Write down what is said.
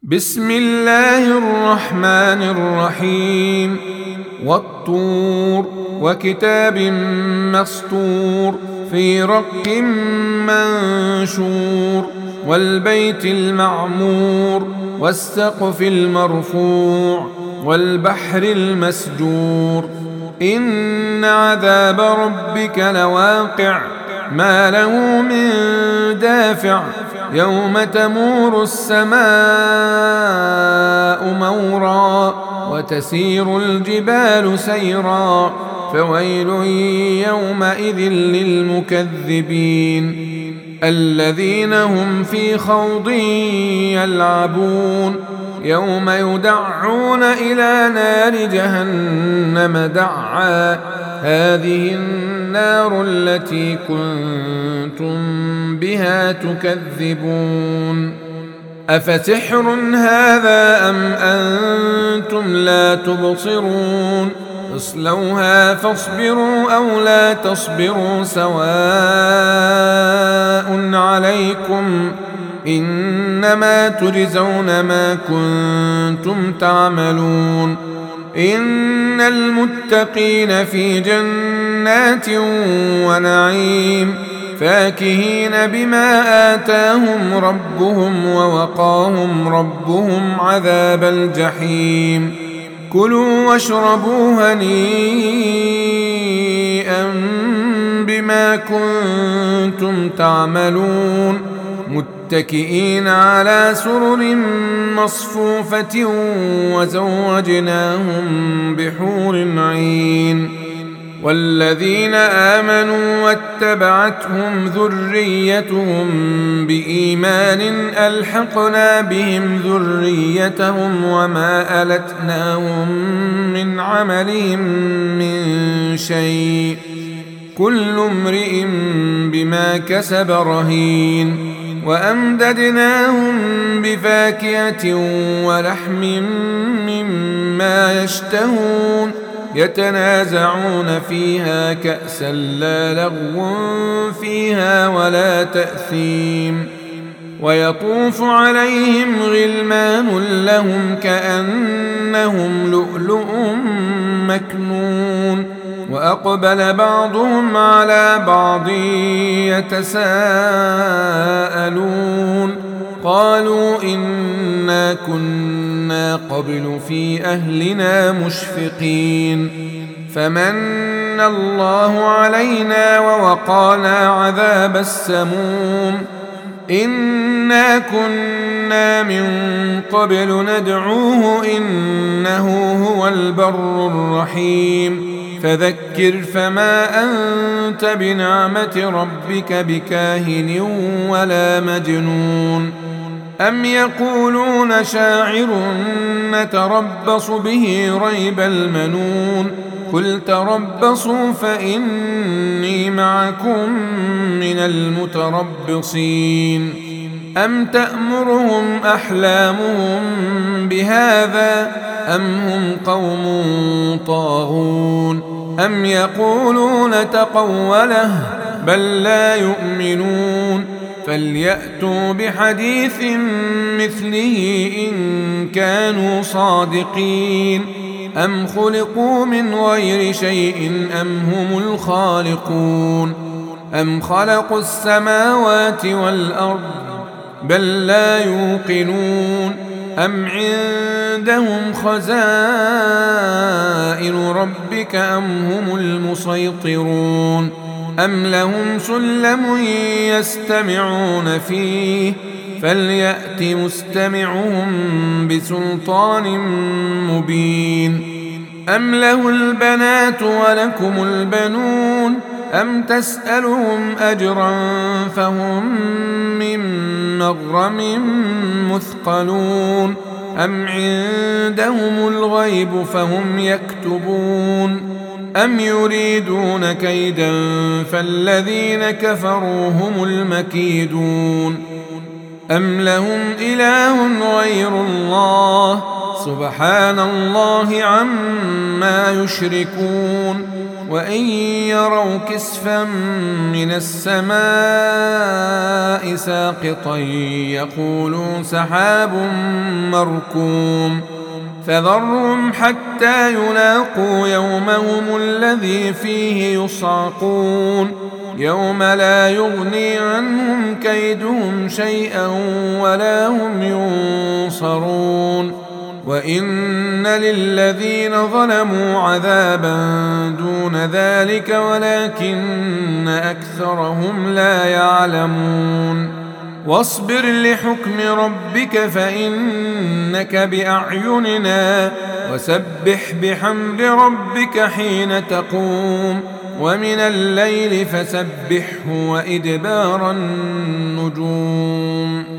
بسم الله الرحمن الرحيم والطور وكتاب مسطور في رق منشور والبيت المعمور والسقف المرفوع والبحر المسجور إن عذاب ربك لواقع ما له من دافع يوم تمور السماء مورا وتسير الجبال سيرا فويل يومئذ للمكذبين الذين هم في خوض يلعبون يوم يدعون إلى نار جهنم دعا هذه النار التي كنتم بها تكذبون أفسحر هذا أم أنتم لا تبصرون اصلوها فاصبروا أو لا تصبروا سواء عليكم إنما تجزون ما كنتم تعملون إن المتقين في جنات ونعيم فاكهين بما آتاهم ربهم ووقاهم ربهم عذاب الجحيم كلوا واشربوا هنيئا بما كنتم تعملون متكئين على سرر مصفوفة وزوجناهم بحور عين والذين آمنوا واتبعتهم ذريتهم بإيمان ألحقنا بهم ذريتهم وما ألتناهم من عملهم من شيء كل امرئ بما كسب رهين وأمددناهم بفاكهة ولحم مما يشتهون يتنازعون فيها كأسا لا لغو فيها ولا تأثيم ويطوف عليهم غلمان لهم كأنهم لؤلؤ مكنون وأقبل بعضهم على بعض يتساءلون قالوا إنا كنا قبل في أهلنا مشفقين فمن الله علينا ووقانا عذاب السموم إنا كنا من قبل ندعوه إنه هو البر الرحيم فذكر فما أنت بنعمة ربك بكاهن ولا مجنون أم يقولون شاعر نتربص به ريب المنون قل تربصوا فإني معكم من المتربصين أم تأمرهم أحلامهم بهذا أم هم قوم طاغون أم يقولون تقوله بل لا يؤمنون فليأتوا بحديث مثله إن كانوا صادقين أم خلقوا من غير شيء أم هم الخالقون أم خلقوا السماوات والأرض بل لا يوقنون أم عندهم خزائن ربك أم هم المسيطرون أم لهم سلم يستمعون فيه فليأت مستمعهم بسلطان مبين أم له البنات ولكم البنون أم تسألهم أجرا فهم من مغرم مثقلون أم عندهم الغيب فهم يكتبون أم يريدون كيدا فالذين كفروا هم المكيدون أم لهم إله غير الله سبحان الله عما يشركون وإن يروا كسفا من السماء ساقطا يقولوا سحاب مركوم فذرهم حتى يلاقوا يومهم الذي فيه يصعقون يوم لا يغني عنهم كيدهم شيئا ولا هم ينصرون وإن للذين ظلموا عذابا دون ذلك ولكن أكثرهم لا يعلمون واصبر لحكم ربك فإنك بأعيننا وسبح بحمد ربك حين تقوم ومن الليل فسبحه وإدبار النجوم